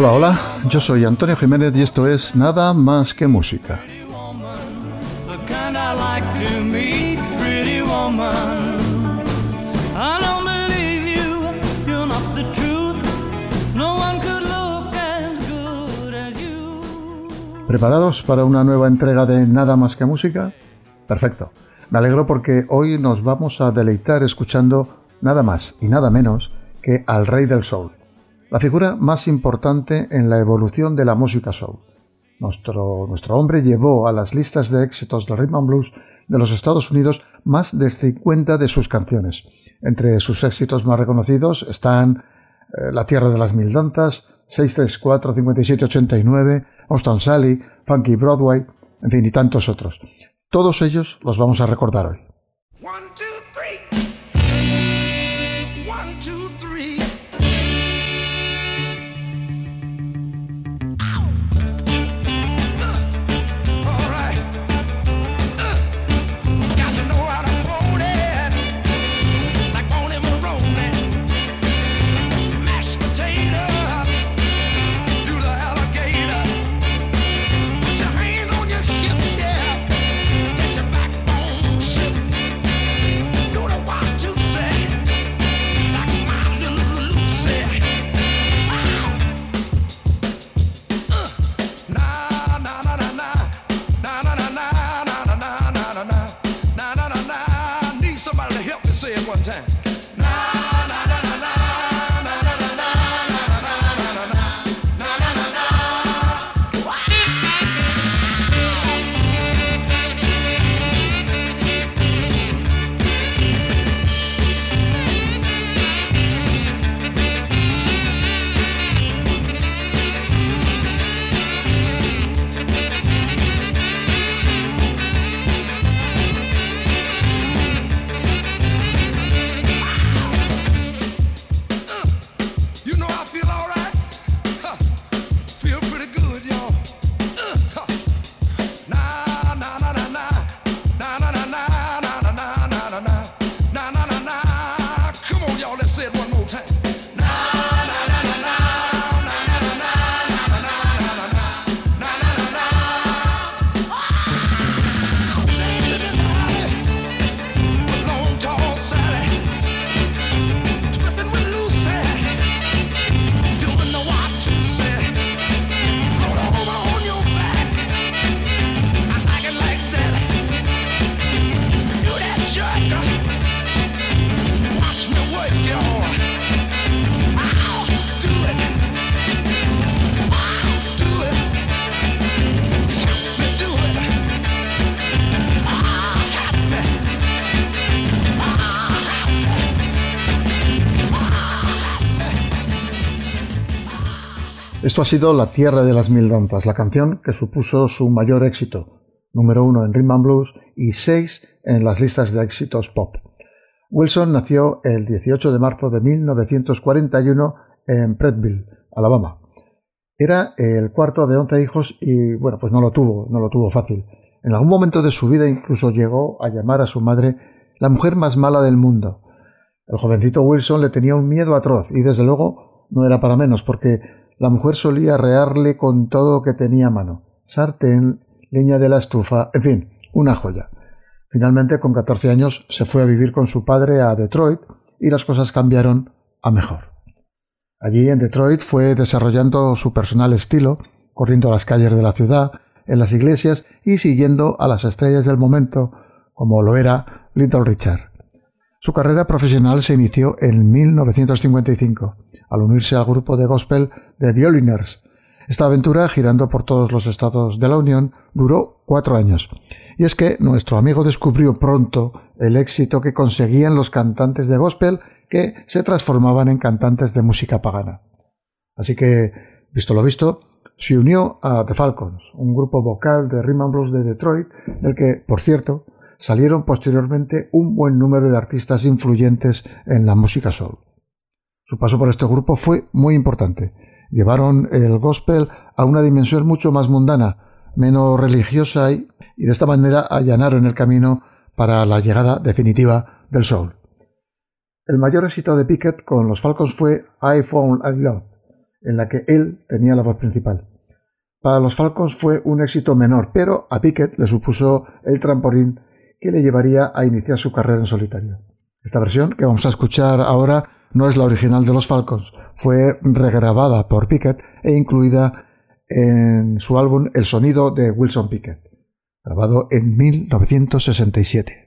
Hola, hola, yo soy Antonio Jiménez y esto es Nada Más que Música. ¿Preparados para una nueva entrega de Nada Más que Música? Perfecto. Me alegro porque hoy nos vamos a deleitar escuchando nada más y nada menos que al Rey del Soul, la figura más importante en la evolución de la música soul. Nuestro hombre llevó a las listas de éxitos del Rhythm and Blues de los Estados Unidos más de 50 de sus canciones. Entre sus éxitos más reconocidos están La Tierra de las Mil Danzas, 634-5789, Austin Sally, Funky Broadway, en fin, y tantos otros. Todos ellos los vamos a recordar hoy. Esto ha sido La Tierra de las Mil Danzas, la canción que supuso su mayor éxito, número 1 en Rhythm and Blues y 6 en las listas de éxitos pop. Wilson nació el 18 de marzo de 1941 en Prattville, Alabama. Era el cuarto de 11 hijos y, bueno, pues no lo tuvo fácil. En algún momento de su vida incluso llegó a llamar a su madre la mujer más mala del mundo. El jovencito Wilson le tenía un miedo atroz y, desde luego, no era para menos, porque la mujer solía arrearle con todo lo que tenía a mano: sartén, leña de la estufa, en fin, una joya. Finalmente, con 14 años, se fue a vivir con su padre a Detroit y las cosas cambiaron a mejor. Allí, en Detroit, fue desarrollando su personal estilo, corriendo a las calles de la ciudad, en las iglesias y siguiendo a las estrellas del momento, como lo era Little Richard. Su carrera profesional se inició en 1955, al unirse al grupo de gospel The Violiners. Esta aventura, girando por todos los estados de la Unión, duró 4 años. Y es que nuestro amigo descubrió pronto el éxito que conseguían los cantantes de gospel que se transformaban en cantantes de música pagana. Así que, visto lo visto, se unió a The Falcons, un grupo vocal de Rhythm and Blues de Detroit, del que, por cierto, salieron posteriormente un buen número de artistas influyentes en la música soul. Su paso por este grupo fue muy importante. Llevaron el gospel a una dimensión mucho más mundana, menos religiosa y de esta manera allanaron el camino para la llegada definitiva del soul. El mayor éxito de Pickett con los Falcons fue I Found a Love, en la que él tenía la voz principal. Para los Falcons fue un éxito menor, pero a Pickett le supuso el trampolín que le llevaría a iniciar su carrera en solitario. Esta versión que vamos a escuchar ahora no es la original de los Falcons, fue regrabada por Pickett e incluida en su álbum El sonido de Wilson Pickett, grabado en 1967.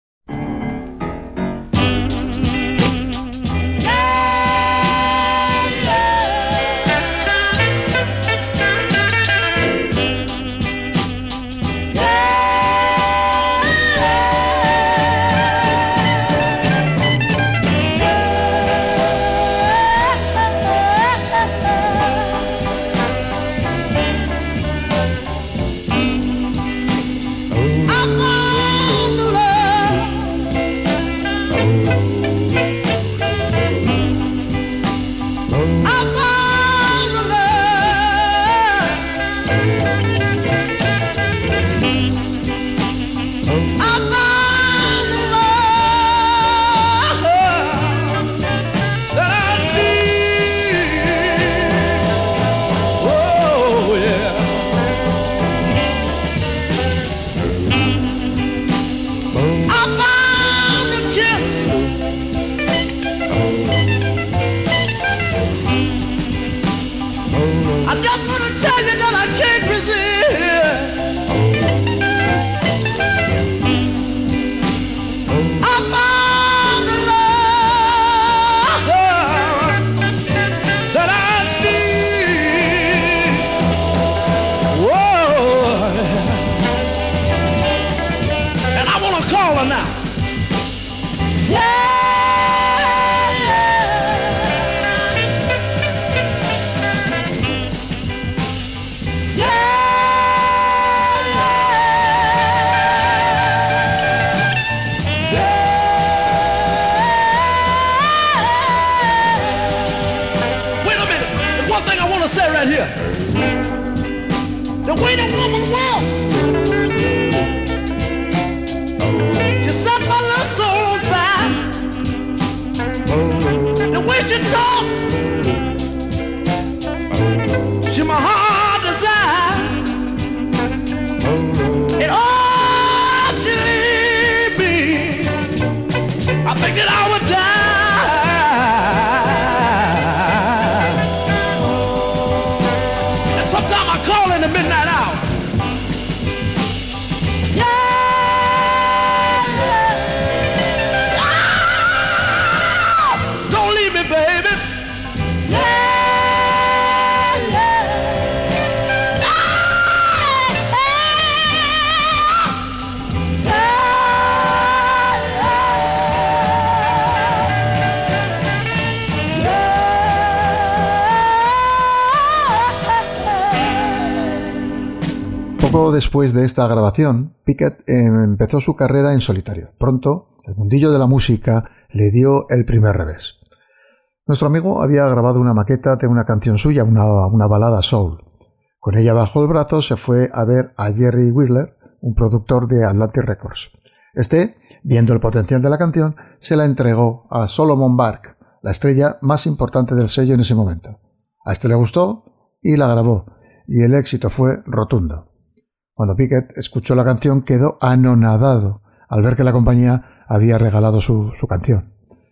Poco después de esta grabación, Pickett empezó su carrera en solitario. Pronto, el mundillo de la música le dio el primer revés. Nuestro amigo había grabado una maqueta de una canción suya, una balada soul. Con ella bajo el brazo se fue a ver a Jerry Whistler, un productor de Atlantic Records. Este, viendo el potencial de la canción, se la entregó a Solomon Burke, la estrella más importante del sello en ese momento. A este le gustó y la grabó, y el éxito fue rotundo. Cuando Pickett escuchó la canción quedó anonadado al ver que la compañía había regalado su canción.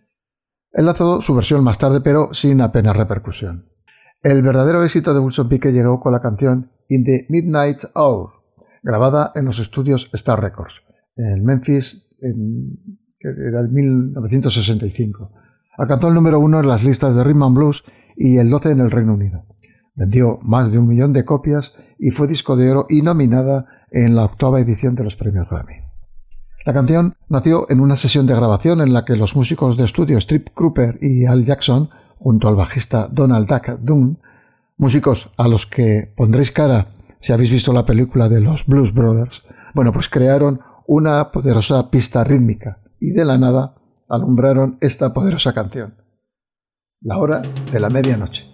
Él lanzó su versión más tarde, pero sin apenas repercusión. El verdadero éxito de Wilson Pickett llegó con la canción In the Midnight Hour, grabada en los estudios Star Records, en Memphis, que era el 1965. Alcanzó el número 1 en las listas de Rhythm and Blues y el 12 en el Reino Unido. Vendió más de 1 millón de copias y fue disco de oro y nominada en la 8ª edición de los premios Grammy. La canción nació en una sesión de grabación en la que los músicos de estudio Strip Cropper y Al Jackson, junto al bajista Donald Duck Dunn, músicos a los que pondréis cara si habéis visto la película de los Blues Brothers, pues crearon una poderosa pista rítmica y de la nada alumbraron esta poderosa canción. La hora de la medianoche.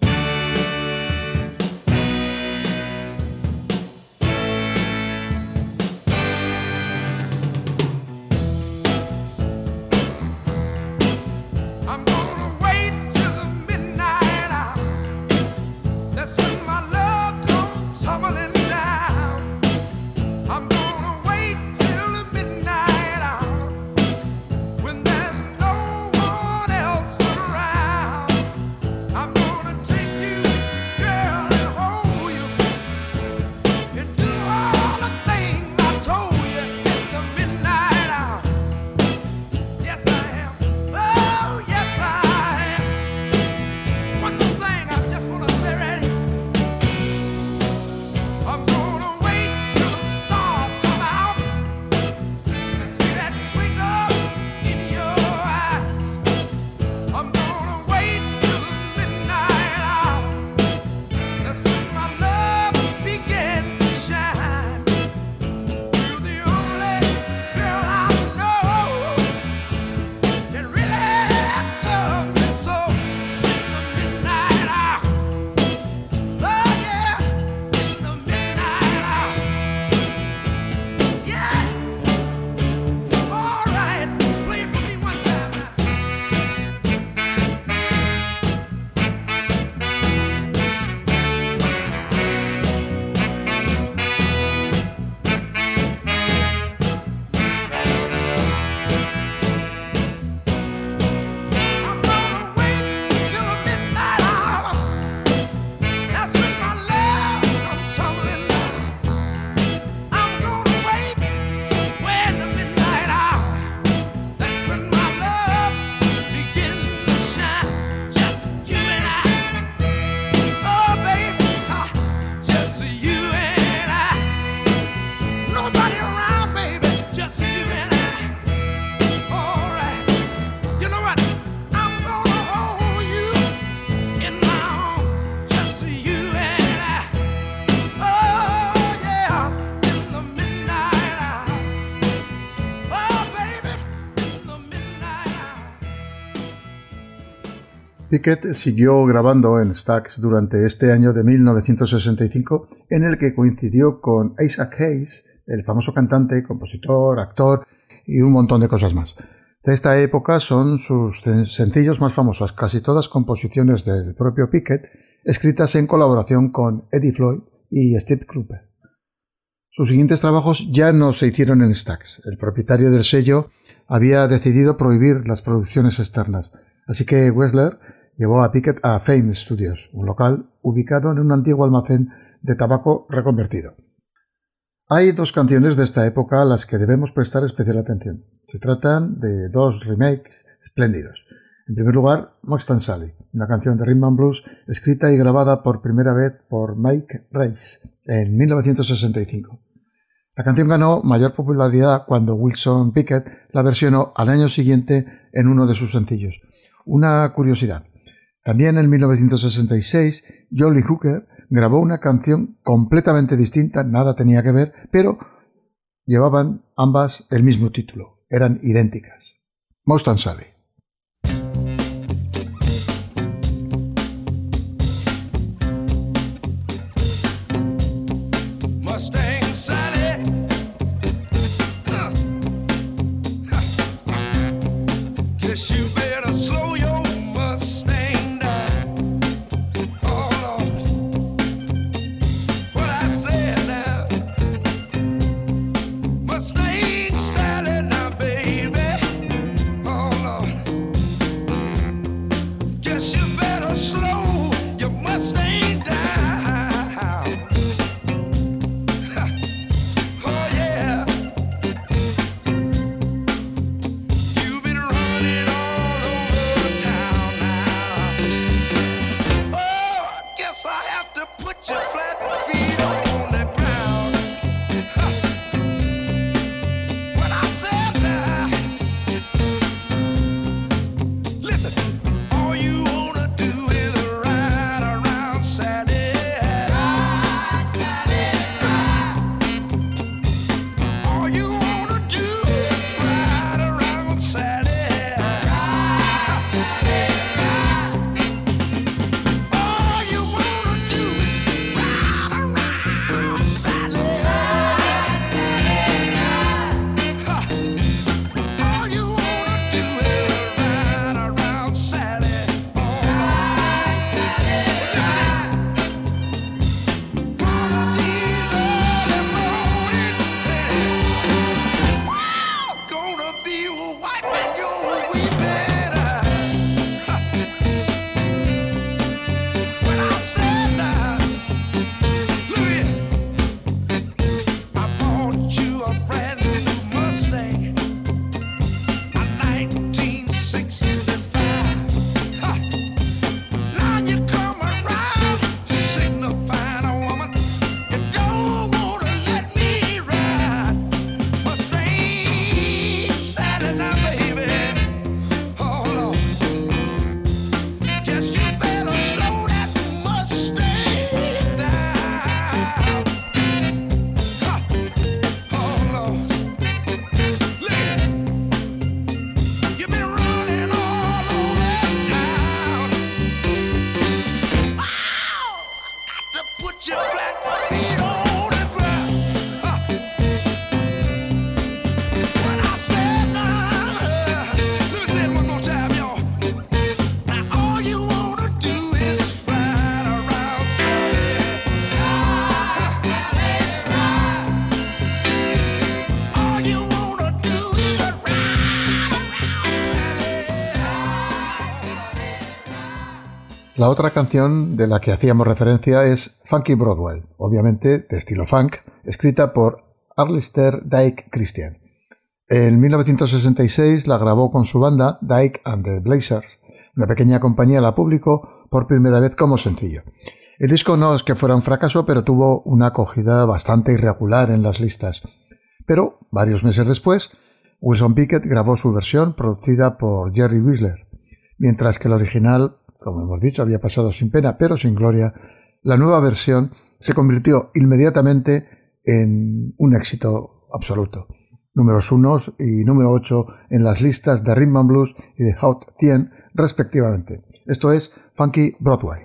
Pickett siguió grabando en Stax durante este año de 1965, en el que coincidió con Isaac Hayes, el famoso cantante, compositor, actor y un montón de cosas más. De esta época son sus sencillos más famosos, casi todas composiciones del propio Pickett, escritas en colaboración con Eddie Floyd y Steve Cropper. Sus siguientes trabajos ya no se hicieron en Stax. El propietario del sello había decidido prohibir las producciones externas, así que Wexler llevó a Pickett a Fame Studios, un local ubicado en un antiguo almacén de tabaco reconvertido. Hay dos canciones de esta época a las que debemos prestar especial atención. Se tratan de dos remakes espléndidos. En primer lugar, Mustang Sally, una canción de Rhythm and Blues escrita y grabada por primera vez por Mike Rice en 1965. La canción ganó mayor popularidad cuando Wilson Pickett la versionó al año siguiente en uno de sus sencillos. Una curiosidad. También en 1966, John Lee Hooker grabó una canción completamente distinta, nada tenía que ver, pero llevaban ambas el mismo título, eran idénticas. Mustang Sally. Mustang Sally. Guess you better slow your Mustang down. Oh Lord, what I said now. Mustang Sally now, baby. Oh Lord, guess you better slow your Mustang down. Oh yeah. You've been running all over town now. Oh, I guess I have to put your flat feet on the ground. Ha. What I said now. Listen, all you wanna do is ride around Sally. All you wanna do is ride around Sally. All you wanna do is ride around Sally. Ha. All you wanna do is ride around Sally. Oh, listen, one of these early mornings, wow, gonna be wiping your weeping eye. Ha. When I said now, look here, I bought you a brand new Mustang, a 1965. Ha. Now you come around signifying a woman you don't wanna let me ride. Mustang Sally now, baby. Oh Lord, guess you better slow that Mustang down. Ha. Oh Lord, look at it. You've been running all over town. Wow, got to put your flat feet on the ground. Ha. What I said now, let me say it one more time, y'all. Now all you wanna do is ride around Sally. All you wanna do is ride around Sally. La otra canción de la que hacíamos referencia es Funky Broadway, obviamente de estilo funk, escrita por Alistair Dyke Christian. En 1966 la grabó con su banda Dyke and the Blazers. Una pequeña compañía la publicó por primera vez como sencillo. El disco no es que fuera un fracaso, pero tuvo una acogida bastante irregular en las listas. Pero, varios meses después, Wilson Pickett grabó su versión producida por Jerry Whistler. Mientras que el original, como hemos dicho, había pasado sin pena pero sin gloria, la nueva versión se convirtió inmediatamente en un éxito absoluto. números 1 y número 8 en las listas de Rhythm and Blues y de Hot 100 respectivamente. Esto es Funky Broadway.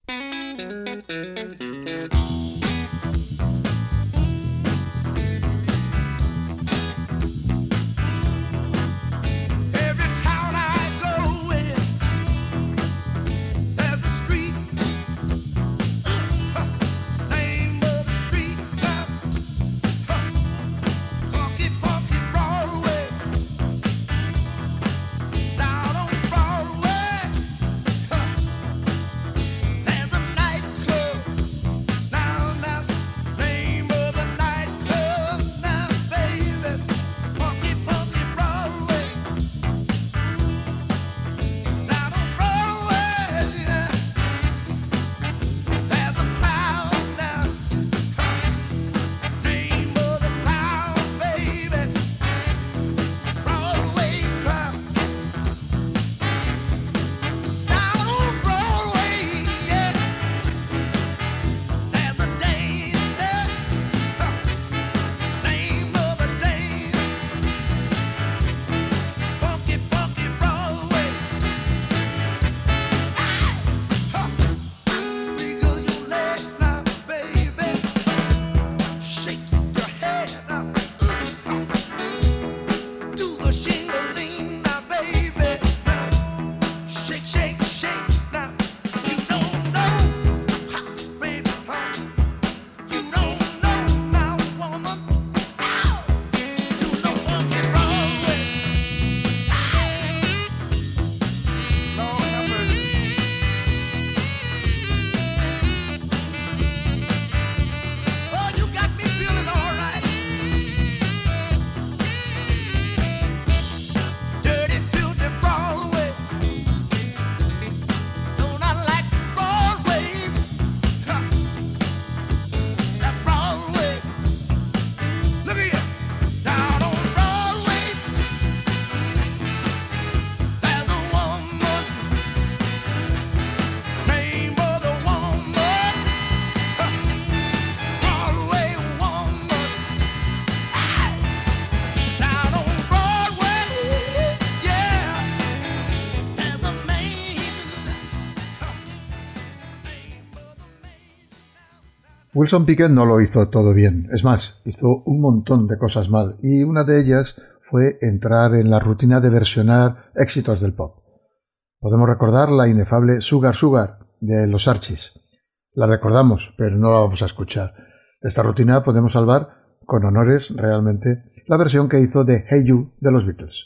Wilson Pickett no lo hizo todo bien, es más, hizo un montón de cosas mal, y una de ellas fue entrar en la rutina de versionar éxitos del pop. Podemos recordar la inefable Sugar Sugar de los Archies. La recordamos, pero no la vamos a escuchar. De esta rutina podemos salvar, con honores realmente, la versión que hizo de Hey You de los Beatles.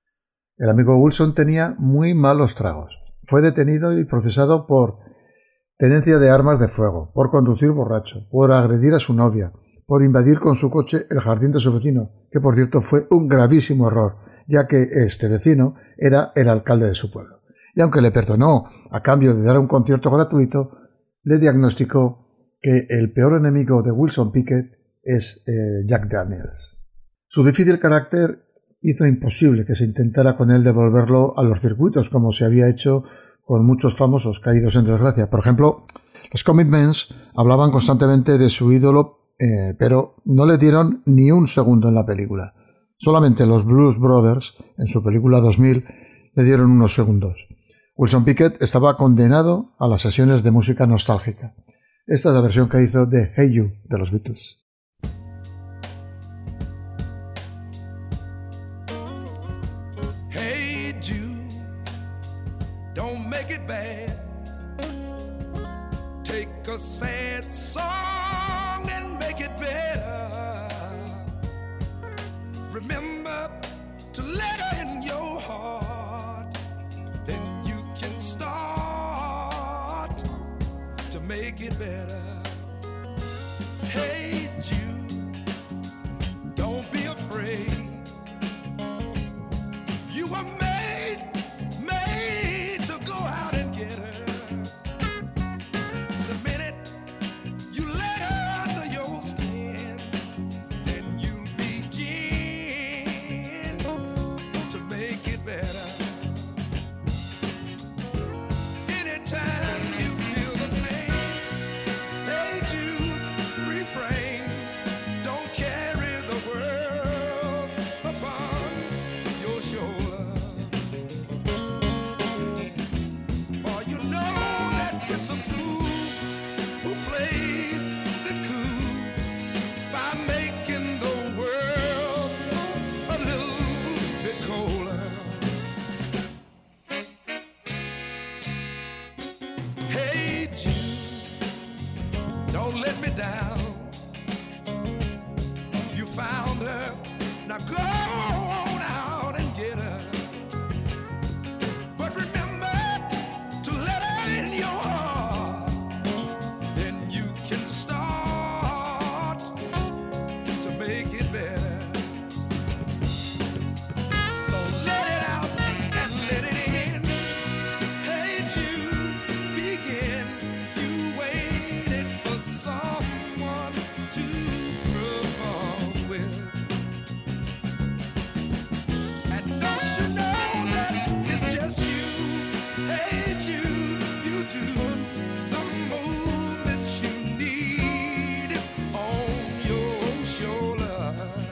El amigo Wilson tenía muy malos tragos. Fue detenido y procesado por tenencia de armas de fuego, por conducir borracho, por agredir a su novia, por invadir con su coche el jardín de su vecino, que por cierto fue un gravísimo error, ya que este vecino era el alcalde de su pueblo. Y aunque le perdonó a cambio de dar un concierto gratuito, le diagnosticó que el peor enemigo de Wilson Pickett es Jack Daniels. Su difícil carácter hizo imposible que se intentara con él devolverlo a los circuitos, como se había hecho con muchos famosos caídos en desgracia. Por ejemplo, los Commitments hablaban constantemente de su ídolo, pero no le dieron ni un segundo en la película. Solamente los Blues Brothers, en su película 2000, le dieron unos segundos. Wilson Pickett estaba condenado a las sesiones de música nostálgica. Esta es la versión que hizo de Hey You de los Beatles. A sad song and make it better. Remember to let her in your heart, then you can start to make it better. Hey Jude, don't be afraid. You were made to go out and get her. Anytime you feel the pain, hey Jude, refrain. down. You found her, now go on out and get her. But remember to let her in your heart. Then you can start to make it better. So let it out and let it in. Hey Jude, begin. You waited for someone to perform with. And don't you know that it's just you? Hey Jude, you do the movements you need. It's on your shoulder.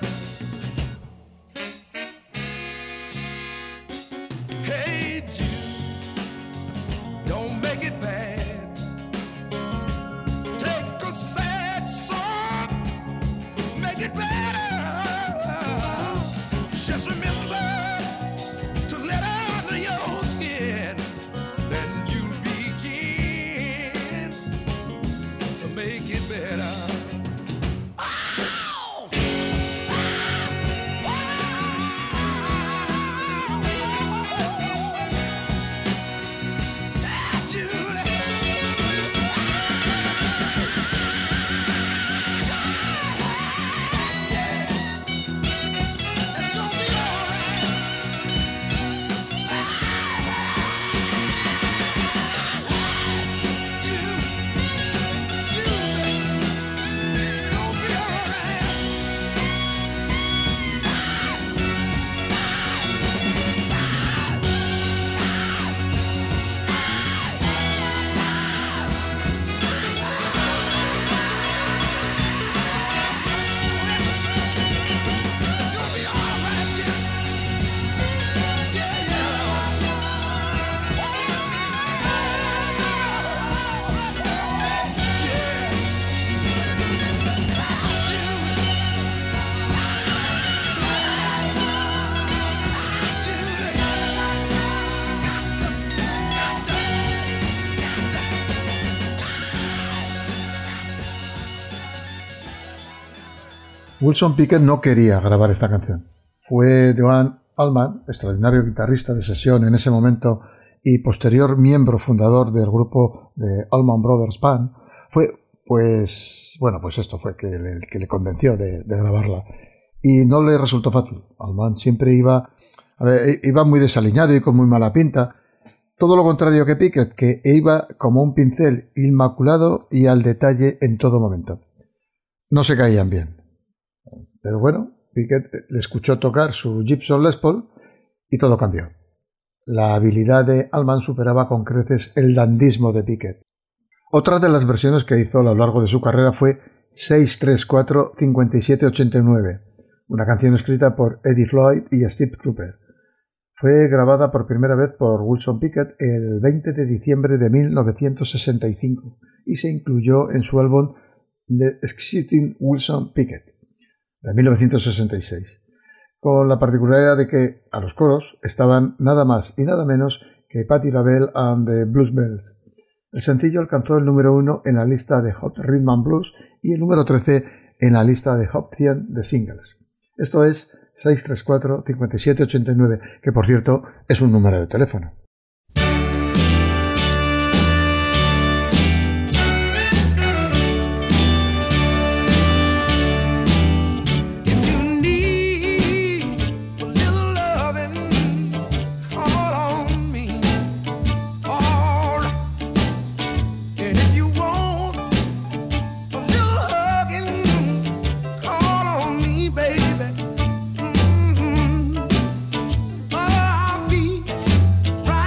Hey Jude, don't make it bad. Take a sad song, make it better. Just remember to let out of your skin. Then you'll begin to make it better. Ow! Ah, Judy. It's gonna be alright. Judy, it's gonna be alright. It's gonna be alright, yeah. Yeah, Wilson Pickett no quería grabar esta canción. Fue Duane Allman, extraordinario guitarrista de sesión en ese momento y posterior miembro fundador del grupo de Allman Brothers Band, esto fue que le convenció de grabarla. Y no le resultó fácil. Allman siempre iba muy desaliñado y con muy mala pinta. Todo lo contrario que Pickett, que iba como un pincel inmaculado y al detalle en todo momento. No se caían bien. Pero bueno, Pickett le escuchó tocar su Gibson Les Paul y todo cambió. La habilidad de Allman superaba con creces el dandismo de Pickett. Otra de las versiones que hizo a lo largo de su carrera fue 634-5789, una canción escrita por Eddie Floyd y Steve Cropper. Fue grabada por primera vez por Wilson Pickett el 20 de diciembre de 1965 y se incluyó en su álbum The Exciting Wilson Pickett de 1966, con la particularidad de que a los coros estaban nada más y nada menos que Patti LaBelle and the Blues Bells. El sencillo alcanzó el número 1 en la lista de Hot Rhythm and Blues y el número 13 en la lista de Hot 100 de singles. Esto es 634-5789, que por cierto es un número de teléfono. Right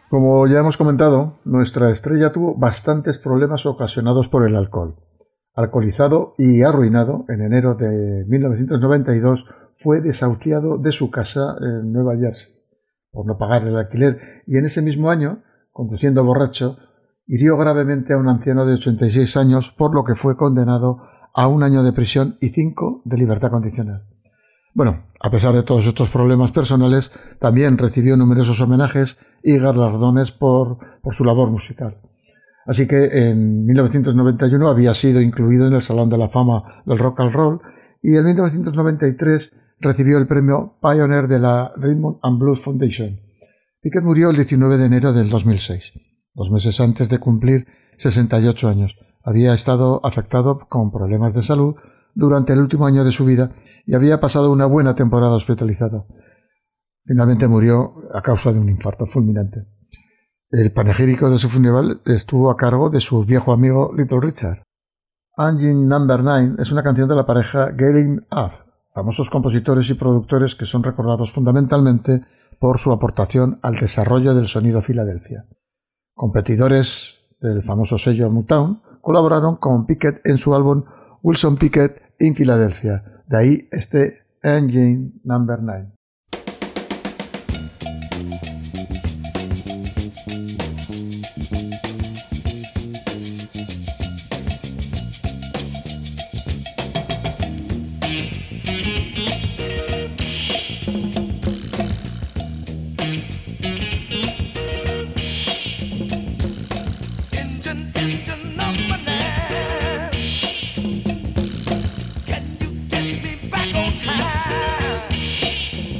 Como ya hemos comentado, nuestra estrella tuvo bastantes problemas ocasionados por el alcohol. Alcoholizado y arruinado, en enero de 1992 fue desahuciado de su casa en Nueva Jersey por no pagar el alquiler y en ese mismo año, conduciendo borracho, hirió gravemente a un anciano de 86 años, por lo que fue condenado a 1 año de prisión y 5 de libertad condicional. Bueno, a pesar de todos estos problemas personales, también recibió numerosos homenajes y galardones por su labor musical. Así que en 1991 había sido incluido en el Salón de la Fama del Rock and Roll y en 1993 recibió el premio Pioneer de la Rhythm and Blues Foundation. Pickett murió el 19 de enero del 2006, 2 meses antes de cumplir 68 años. Había estado afectado con problemas de salud durante el último año de su vida y había pasado una buena temporada hospitalizado. Finalmente murió a causa de un infarto fulminante. El panegírico de su funeral estuvo a cargo de su viejo amigo Little Richard. Engine No. 9 es una canción de la pareja Galen Up, famosos compositores y productores que son recordados fundamentalmente por su aportación al desarrollo del sonido Filadelfia. Competidores del famoso sello Motown colaboraron con Pickett en su álbum Wilson Pickett in Philadelphia, de ahí este Engine No. 9. Can you get me back on time?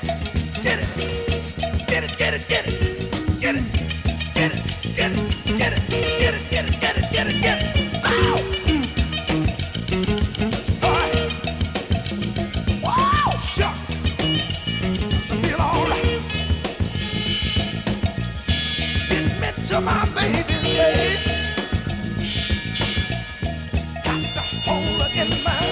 Get it. Get it, get it, get it. Get it. Get it, get it, get it. Get it, get it, get it, get it, get it. Wow! All right. Wow! Shucks. I feel all right. Get me to my baby's place. Got to hold her in my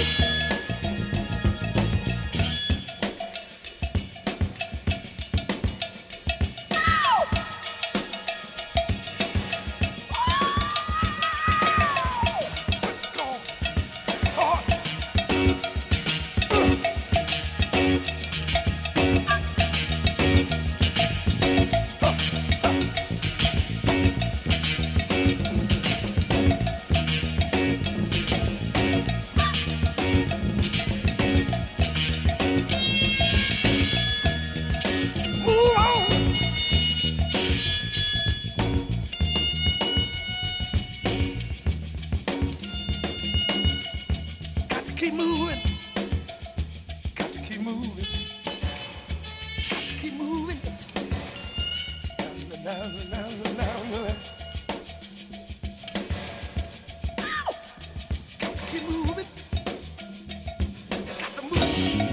keep moving, got to keep moving, keep moving. Now. Got to keep moving, got to move.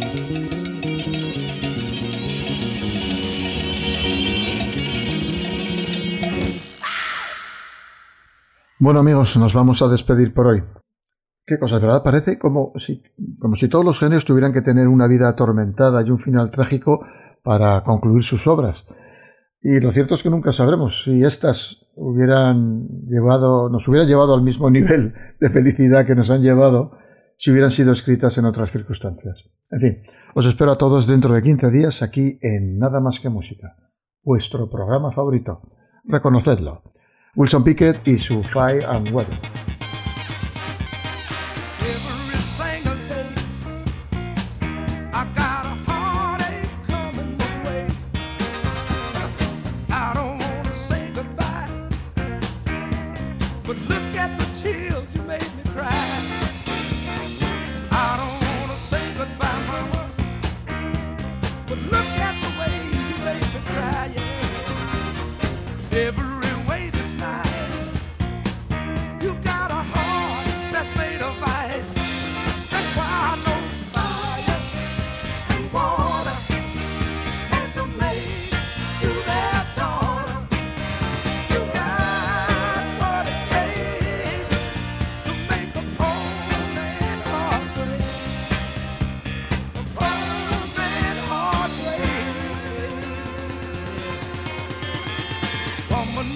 Bueno amigos, nos vamos a despedir por hoy. Qué cosas, ¿verdad? Parece como si todos los genios tuvieran que tener una vida atormentada y un final trágico para concluir sus obras. Y lo cierto es que nunca sabremos si estas nos hubieran llevado al mismo nivel de felicidad que nos han llevado si hubieran sido escritas en otras circunstancias. En fin, os espero a todos dentro de 15 días aquí en Nada Más que Música, vuestro programa favorito. Reconocedlo. Wilson Pickett y su Fire and Weather. Woman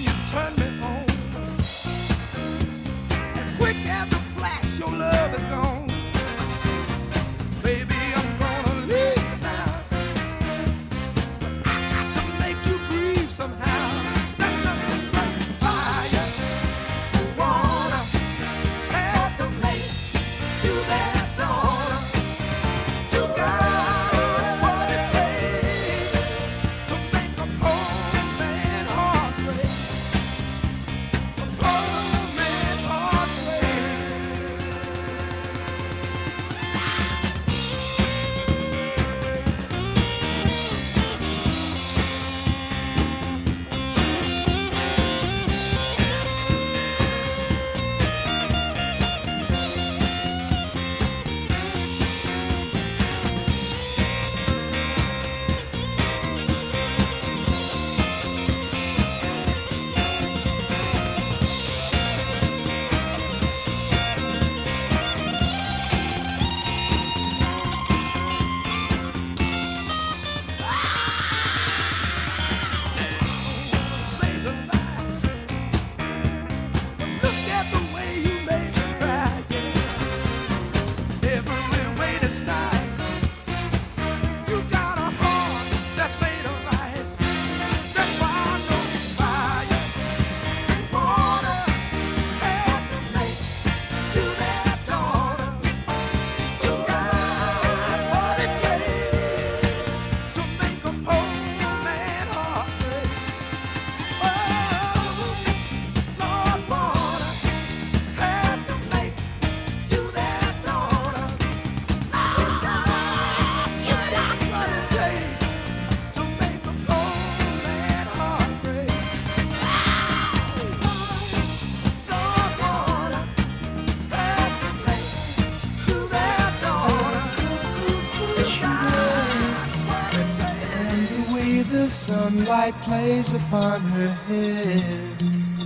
see the sunlight plays upon her head.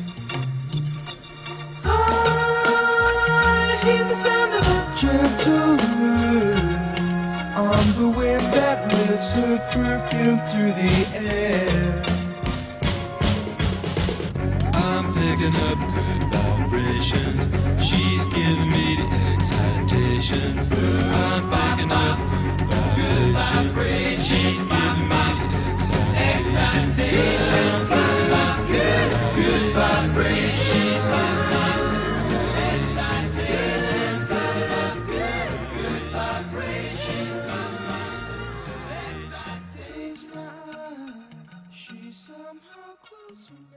I hear the sound of a gentle word on the wind that lifts her perfume through the air. I'm picking up good vibrations. She's giving me the excitations. I'm picking up good vibrations. She's giving me the excitations. Good vibrations. She's giving me the excitations. Good vibrations. Close my eyes. She's somehow closer.